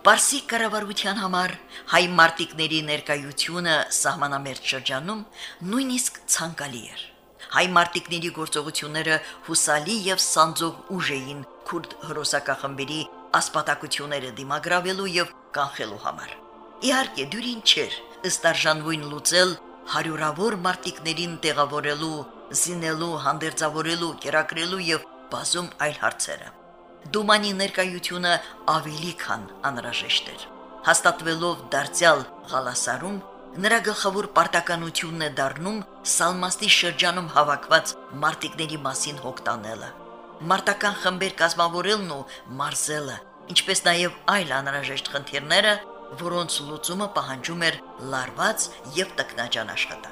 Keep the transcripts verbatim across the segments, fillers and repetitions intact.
Պարսիկ կառավարության համար հայ մարտիկների ներկայությունը սահմանամերձ շրջանում նույնիսկ ցանկալի էր։ Հայ մարտիկների գործողությունները հուսալի եւ սանձող ուժ էին քուրդ հրոսակախմբերի ասպատակությունները դիմագրավելու եւ կանխելու համար։ Իհարկե դյուրին չէր ըստ արժանվույն լուծել հարյուրավոր մարտիկներին տեղավորելու, զինելու, հանդերձավորելու, կերակրելու եւ բազում այլ հարցերը։ Դումանի ներկայությունը ավելի քան անհրաժեշտ էր։ Հաստատվելով դարձյալ Ղալասարում նրա գլխավոր պարտականությունն է դառնում Սալմաստի շրջանում հավաքված մարտիկների մասին հոգ տանելը, մարտական խմբեր կազմավորելն ու մարզելը, ինչպես նաև այլ անհրաժեշտ խնդիրները, որոնց լուծումը պահանջում էր լարված եւ տքնաջան աշխատանք։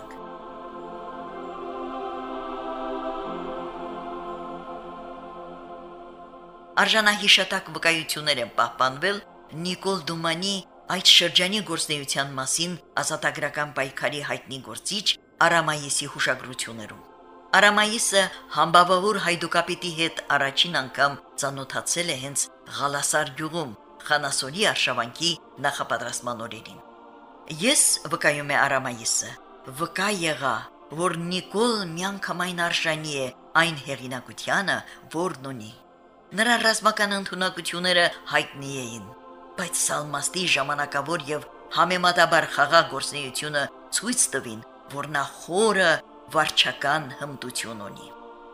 Արժանահիշատակ վկայություններ են պահպանվել Նիկոլ Դումանի այդ շրջանի գործնեության մասին ազատագրական պայքարի հայտնի գործիչ Արամայիսի հուշագրություններում։ Արամայիսը համբավավոր հայդուկապետի հետ առաջին անգամ ծանոթացել է հենց Ղալասար գյուղում Խանասորի արշավանքի նախապատրաստման օրերին։ Ես, վկայում է Արամայիսը, վկա եղա, որ Նիկոլ միանգամայն արժանի է այն հեղինակությանը, որն ունի։ Նրա ռազմական ընդունակությունները հայտնի էին, բայց Սալմաստի ժամանակավոր եւ համեմատաբար խաղաղ գործունեությունը ցույց տվին, որ նա խորը վարչական հմտություն ունի։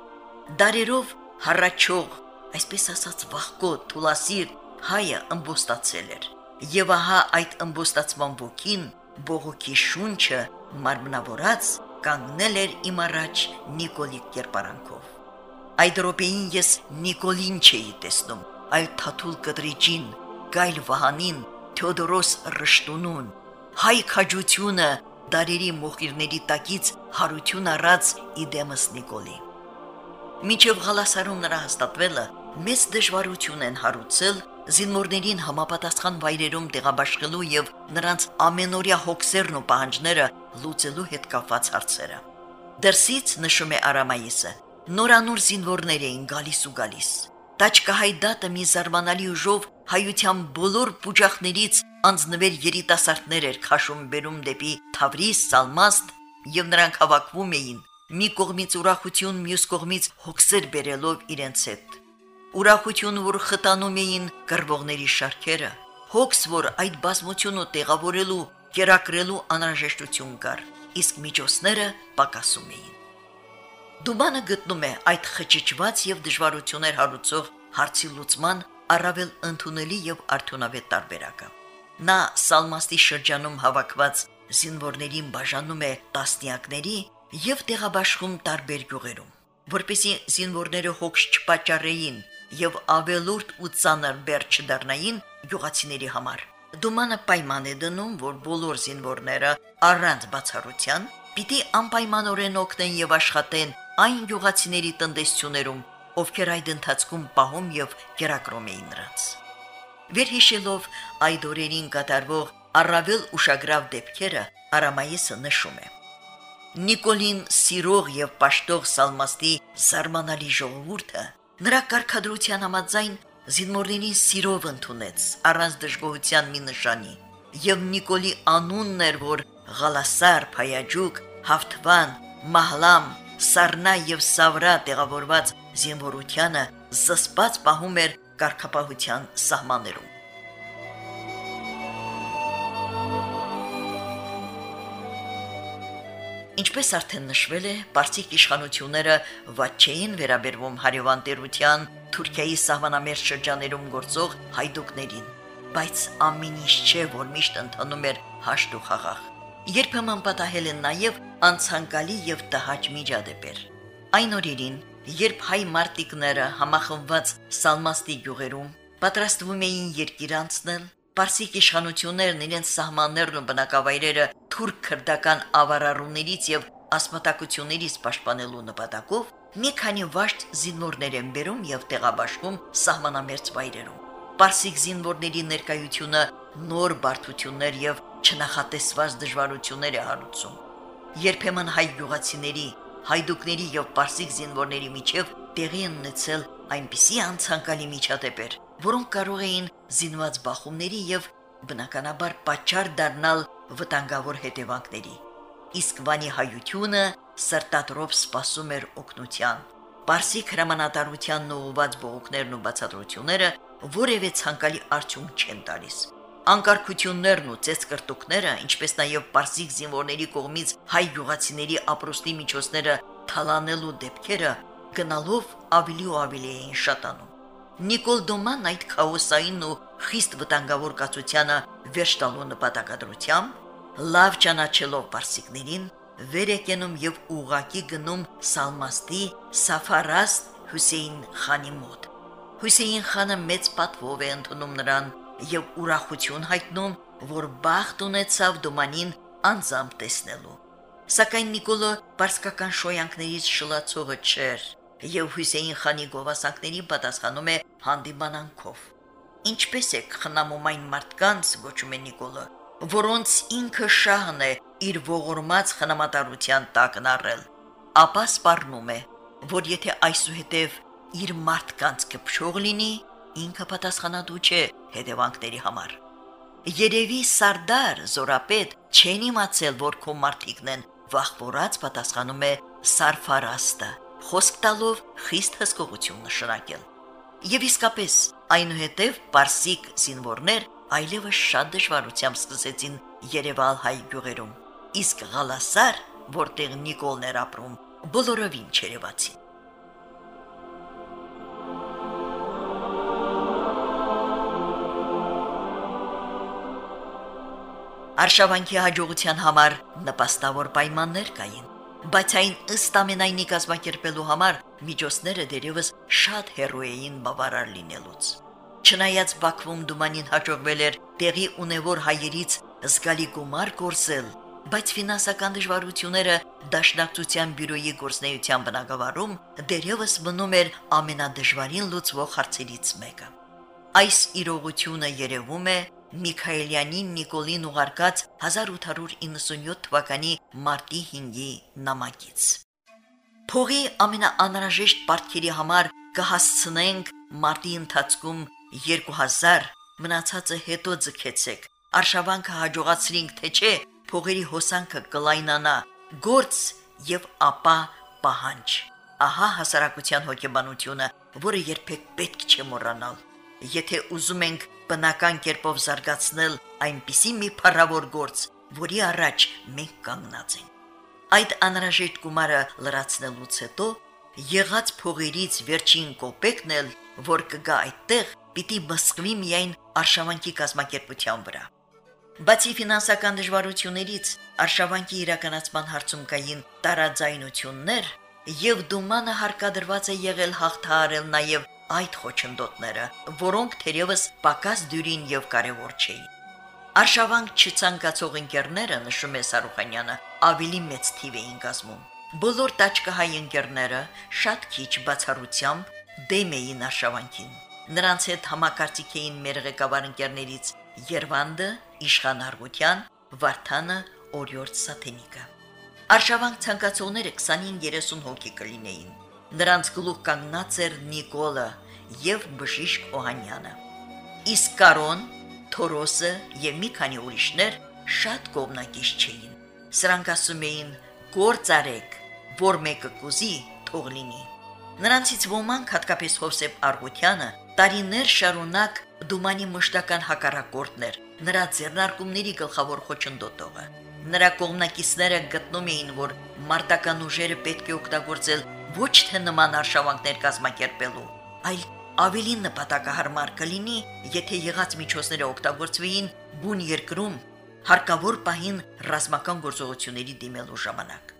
Դարերով հառաչող, այսպես ասած վախկոտ, թուլասիր հայը ըմբոստացել էր, եւ ահա այդ ըմբոստացման ոգին, բողոքի շունչը մարմնավորած կանգնել էր իմ առաջ Նիկոլի կերպարանքով։ Այդ րոպեին ես Նիկոլին չէի տեսնում, այլ Թաթուլ Կտրիճին, Գայլ Վահանին, Թեոդորոս Ռշտունուն, հայ քաջությունը դարերի մոխիրների տակից հարություն առած իդեմս Նիկոլի։ Մինչև Ղալասարում նրա հաստատվելը մեծ դժվարություն են հարուցել զինվորներին համապատասխան վայրերում տեղաբաշխելու եւ նրանց ամենօրյա հոգսերն ու պահանջները լուծելու հետ կապված հարցերը։ Դրսից, նշում է Արամայիսը, նորանոր զինվորներ էին գալիս ու գալիս։ Տաճկահայդատը մի զարմանալի ուժով հայության բոլոր բուջախներից անձնվեր երիտասարդներ էր քաշում բերում դեպի Թավրիզ, Սալմաստ, եւ նրանք հավաքվում էին մի կողմից ուրախություն, մյուս կողմից հոգսեր բերելով իրենց հետ։ Ուրախություն, որ խտանում էին կռվողների շարքերը, հոգս, որ այդ բազմությունը տեղավորելու, կերակրելու անհրաժեշտություն կար, իսկ միջոցները պակասում էին։ Դումանը գտնում է այդ խճճված եւ դժվարություններ հարուցող հարցի լուծման առավել ընդունելի եւ արդյունավետ տարբերակը։ Նա Սալմաստի շրջանում հավաքված զինվորներին բաժանում է տասնյակների եւ տեղաբաշխում տարբեր գյուղերում, որպեսզի զինվորները հոգս չպատճառեին եւ ավելուրդ ու ծանր բեռ չդառնային գյուղացիների համար։ Դումանը պայման է դնում, որ բոլոր զինվորները առանց բացառության պիտի անպայմանորեն օգնեն եւ աշխատեն այն գյուղացիների տնտեսություններում, ովքեր այդ ընթացքում պահում եւ կերակրում էին նրանց։ Վերհիշելով այդ օրերին կատարվող առավել ուշագրավ դեպքերը, Արամայիսը նշում է. Նիկոլին սիրող եւ պաշտող Սալմաստի զարմանալի ժողովուրդը նրա կարգադրության համաձայն զինվորներին սիրով ընդունեց առանց դժգոհության մի նշանի, եւ Նիկոլի անունն էր, որ Ղալասար, Փայաջուկ, Հավթվան, Մահլամ, Սառնա եւ Սավրա տեղավորված զինվորությանը զսպած պահում էր կարգապահության սահմաններում։ Ինչպես արդեն նշվել է, պարսիկ իշխանությունները վատ չէին վերաբերվում հարևան տերության Թուրքիայի սահմանամերձ շրջաներում գործող հայդուկներին, բայց ամեն ինչ չէ, որ միշտ ընթանում էր հաշտ ու խաղաղ։ Երբեմն պատահել են նաև անցանկալի եւ տհաճ միջադեպեր։ Այն օրերին, երբ հայ մարտիկները համախմբված Սալմաստի գյուղերում պատրաստվում էին երկիր անցնել, պարսիկ իշխանություններն իրենց սահմաններն ու բնակավայրերը թուրք քրդական ավարարուներից եւ ասպատակություններից պաշտպանելու նպատակով մի քանի վաշտ զինվորներ են բերում եւ տեղաբաշխում սահմանամերձ վայրերում։ Պարսիկ զինվորների ներկայությունը նոր բարդություններ եւ չնախատեսված դժվարություններ է հարուցում։ Երբեմն հայ գյուղացիների, հայդուկների եւ պարսիկ զինվորների միջև տեղի են ունեցել այնպիսի անցանկալի միջադեպեր, որոնք կարող էին զինված բախումների եւ բնականաբար պատճառ դառնալ վտանգավոր հետևանքների։ Իսկ Վանի հայությունը սրտատրոփ սպասում էր օգնության։ Պարսիկ հրամանատարությանն ուղղված բողոքներն ու բացատրությունները որևէ ցանկալի արդյունք չեն տալիս։ Անկարգություններն ու ծեծկրտուկները, ինչպես նաև պարսիկ զինվորների կողմից հայ գյուղացիների ապրուստի միջոցները թալանելու դեպքերը գնալով ավելի ու ավելի էին շատանում։ Նիկոլ Դոման այդ քաոսային ու խիստ վտանգավոր կացությանը վերջ տալու նպատակադրությամբ լավ ճանաչելով պարսիկներին վեր է կենում եւ ուղակի գնում Սալմաստի Սաֆարաստ Հուսեյն խանի մոտ։ Հուսեյն խանը մեծ պատվով է ընդունում նրան եւ ուրախություն հայտնում, որ բախտ ունեցավ Դոմանին անձամբ տեսնելու։ Սակայն Նիկոլը պարսկական շոյանքներից շլացողը չէր եւ Հուսեյն խանի գովասանքներին պատասխանում է հանդիմանանքով։ Ինչպես է խնամում այն մարդկանց, գոչում է Նիկոլը, որոնց ինքը շահն է իր ողորմած խնամատարության տակն առել, ապա սպառնում է, որ եթե այսուհետև իր մարդկանց կփչող լինի, ինքը պատասխանատու չէ հետևանքների համար։ Երևի Սարդար Զորապետ չեն իմացել, որ քո մարդիկն են, վախվորած պատասխանում է Սարֆարաստը, խոսք տալով խիստ հսկողություն նշանակել։ Եվ իսկապես, այնուհետև պարսիկ զինվորներ այլևս շատ դժվարությամբ սկսեցին երևալ հայ գյուղերում, իսկ Ղալասար, որտեղ Նիկոլն էր ապրում, բոլորովին չերևացին։ Արշավանքի հաջողության համար նպաստավոր պայմաններ կային, բայց այն ըստ ամենայնի կազմակերպելու համար միջոցները դերևս շատ հեռու էին բավարար լինելուց։ Չնայած Բաքվում Դումանին հաջողվել էր տեղի ունևոր հայերից զգալի գումար կորզել, բայց ֆինանսական դժվարությունները Դաշնակցության բյուրոյի գործնեության բնագավառում դերևս մնում էր ամենադժվարին լուծվող հարցերից մեկը։ Այս իրողությունը երևում է Միքայելյանին Նիկոլին ուղարկած հազար ութ հարյուր իննսունյոթ թվականի մարտի հինգի նամակից։ Փողի ամենաանհրաժեշտ պարտքերի համար կհասցնենք մարտի ընթացքում երկու հազար, մնացածը հետո ձգեցեք, արշավանքը հաջողացրինք, թե չէ, փողերի հոսանքը կլայնանա, գործ եւ ապա պահանջ։ Ահա հասարակության հոգեբանությունը, որը երբեք պետք չէ մոռանալ։ Եթե ուզում ենք բնական կերպով զարգացնել այնպիսի մի փառավոր գործ, որի առաջ մենք կանգնած ենք։ Այդ անհրաժեշտ գումարը լրացնելուց հետո եղած փողերից վերջին կոպեկն էլ, որ կգա այդտեղ, պիտի բսկվի միայն արշավանքի կազմակերպության վրա։ Բացի ֆինանսական դժվարություններից, արշավանքի իրականացման հարցում կային տարաձայնություններ, եւ Դումանը հարկադրված է եղել հաղթահարել նաեւ այդ խոչընդոտները, որոնք թերևս պակաս դյուրին եւ կարեւոր չէին։ Արշավանք չցանկացող ընկերները, նշում է Սարուխանյանը, ավելի մեծ թիվ էին կազմում։ Բոլոր տաճկահայ ընկերները շատ քիչ բացառությամբ դեմ էին արշավանքին։ Նրանց հետ համակարծիք էին մեր ղեկավար ընկերներից Երվանդը, Իշխան Արգուտյան, Վարդանը, Օրիորդ Սաթենիկը։ Արշավանք ցանկացողները քսանինը երեսուն հոգի կլինեին։ Նրանց գլուխ կանգնած էր Նիկոլը եւ Բժիշկ Օհանյանը։ Իսկ Կարոն, Թորոսը եւ մի քանի ուրիշներ շատ կողմնակից չէին։ Սրանք ասում էին. «Գործ արեք, որ մեկը կուզի, թող լինի»։ Նրանցից ոմանք, հատկապես Հովսեփ Արգուտյանը, տարիներ շարունակ Դումանի մշտական հակառակորդն էր, նրա ձեռնարկումների գլխավոր խոչընդոտողը։ Նրա կողմնակիցները գտնում էին, որ մարտական ուժերը պետք է օգտագործել ոչ թե նման արշավանքներ կազմակերպելու, այլ ավելի նպատակահարմար կլինի, եթե եղած միջոցները օգտագործվեին բուն երկրում հարկավոր պահին ռազմական գործողությունների դիմելու ժամանակ։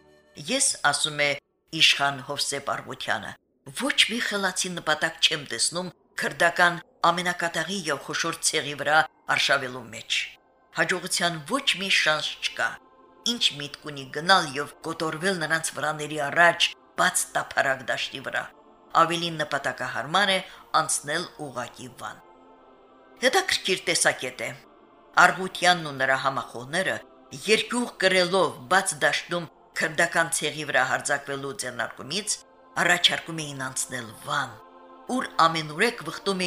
Ես, ասում է Իշխան Հովսեփ Արգուտյանը, ոչ մի խելացի նպատակ չեմ տեսնում քրդական ամենակատաղի եւ խոշոր ցեղի վրա արշավելու մեջ։ Հաջողության ոչ մի շանս չկա։ Ինչ միտք ունի գնալ եւ կոտորվել նրանց վրաների առաջ բաց տափարակ դաշտի վրա։ Ավելի նպատակահարմար է անցնել ուղակի Վան։ Հետաքրքիր տեսակետ է։ Արգուտյանն ու նրա համախոհները երկյուղ կրելով բաց դաշտում քրդական ցեղի վրա հարձակվելու ձեռնարկումից առաջարկում էին անցնել Վան, ուր ամենուրեք վխտում էին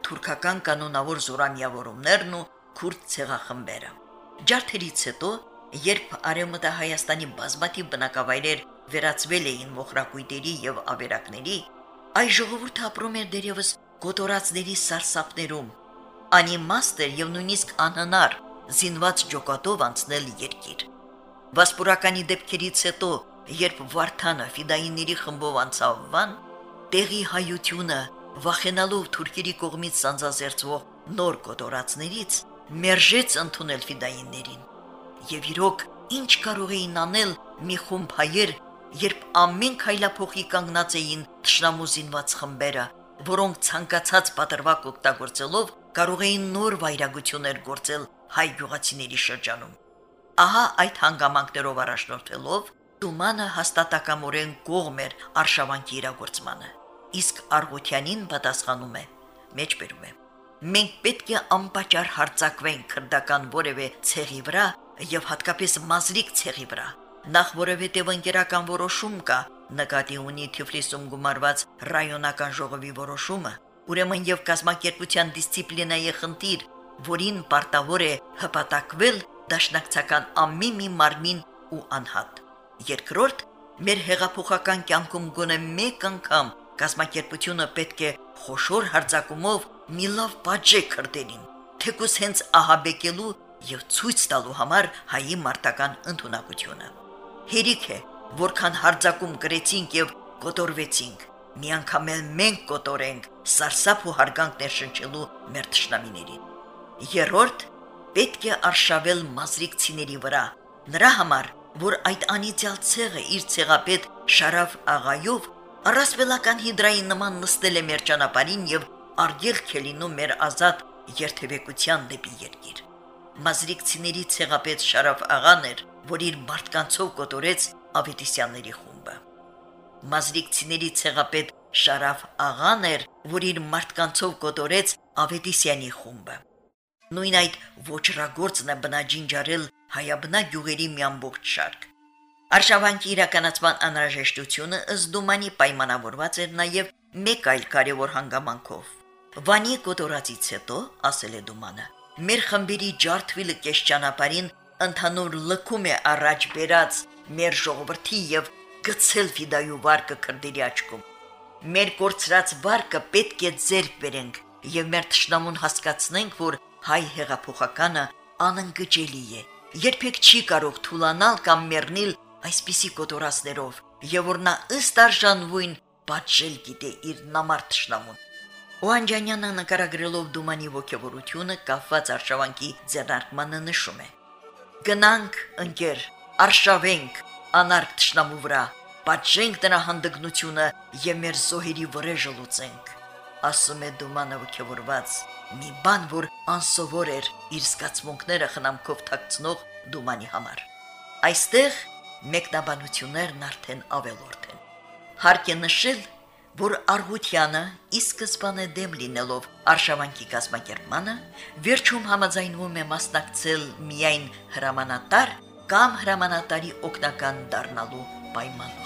թուրքական կանոնավոր զորամիավորումներն ու քուրդ ցեղախմբերը։ Ջարդերից հետո, երբ Արևմտա Հայաստանի բազմաթիվ բնակավայրեր վերածվել էին մոխրակույտերի եւ ավերակների, այս ժողովուրդը ապրում էր դերևս կոտորածների սարսափներում, անիմաստ էր եւ նույնիսկ անհնար զինված ջոկատով անցնել երկիր։ Վասպուրականի դեպքերից հետո, երբ Վարդանը ֆիդայինների խմբով անցավ Վան, տեղի հայությունը, վախենալով թուրքերի կողմից սանձազերծվող նոր կոտորածներից, մերժեց ընդունել ֆիդայիններին։ Եվ իրոք, ինչ կարող էին անել մի խումբ հայեր, երբ ամեն քայլափոխի կանգնած էին թշնամու զինված խմբերը, որոնք ցանկացած պատրվակ օգտագործելով կարող էին նոր վայրագություններ գործել հայ գյուղացիների շրջանում։ Ահա այդ հանգամանքներով առաջնորդելով Թումանը հաստատակամորեն կողմ էր արշավանքի իրագործմանը, իսկ Արգոթյանին պատասխանում է, մեջբերում է. մենք պետք է անպատճառ հարձակվենք քրդական որևէ ցեղի վրա եւ հատկապես մազրիկ ցեղի վրա, նախ որովհետեւ ընկերական որոշում կա, նկատի ունի Թիֆլիսում գումարված ռայոնական ժողովի որոշումը, ուրեմն եւ կազմակերպության դիսցիպլինայի խնդիր, որին պարտավոր է հպատակվել դաշնակցական ամեն մի մարմին ու անհատ։ Երկրորդ, մեր հեղափոխական կյանքում գոնե մեկ անգամ կազմակերպությունը պետք է խոշոր հարձակումով մի լավ պատժե քրդերին, թեկուզ հենց ահաբեկելու եւ ցույց տալու համար հայի մարտական ընդունակությունը։ Հերիք է, որքան հարձակում կրեցինք եւ կոտորվեցինք, միանգամ էլ մենք կոտորենք սարսափ ու հարգանք ներշնչելու մեր թշնամիներին։ Երրորդ, պետք է արշավել մազրիկցիների վրա, նրա համար, որ այդ անիծյալ ցեղը իր ցեղապետ Շարաֆ աղայով առասպելական հիդրայի նման նստել է մեր ճանապարհին եւ արգելք է լինում մեր ազատ երթևեկության դեպի երկիր։ Մազրիկցիների ցեղապետ Շարաֆ աղան էր, որ իր մարդկանցով կոտորեց ավետիսյանների խումբը։ Մազրիկցիների ցեղապետ Շարաֆ աղան էր, որ իր մարդկանցով կոտորեց ավետիսյանի խումբը։ Նույն այդ ոչրագործն է բնաջինջարել հայաբնակ գյուղերի մի ամբողջ շարք։ Արշավանքի իրականացման անհրաժեշտությունը ըստ Դումանի պայմանավորված էր նաև մեկ այլ կարևոր հանգամանքով։ Վանի կոտորածից հետո, ասել է Դումանը, մեր խմբերի ջարդվելը կես ճանապարհին ընդհանուր լքում է առաջ բերած մեր ժողովրդի եւ գցել ֆիդայու վարկը քրդերի աչքում։ Մեր կորցրած վարկը պետք է ձեռք բերենք եւ մեր թշնամուն հասկացնենք, որ հայ հեղափոխականը անընկճելի է, երբեք չի կարող թուլանալ կամ մեռնել այսպիսի կոտորածներով, եւ որ նա ըստ արժանվույն պատժել գիտե իր նամար թշնամուն։ Օանջանյանը նկարագրելով Դումանի ոգևորությունը կապված արշավանքի ձեռնարկմանը նշում է. Գնանք, ընկեր, արշավենք անարգ թշնամու վրա, պատժենք նրա հանդգնությունը եւ մեր զոհերի վրեժը լուծենք, ասում է Դումանը ոգևորված, մի բան, որ անսովոր էր իր զգացմունքները խնամքով թաքցնող Դումանի համար։ Այստեղ մեկնաբանություններն արդեն ավելորդ են։ Հարկ է նշել, որ Արգոթյանը ի սկզբանե դեմ լինելով արշավանքի կազմակերպմանը, վերջում համաձայնվում է մասնակցել միայն հրամանատար կամ հրամանատարի օգնական դառնալու պայմանով։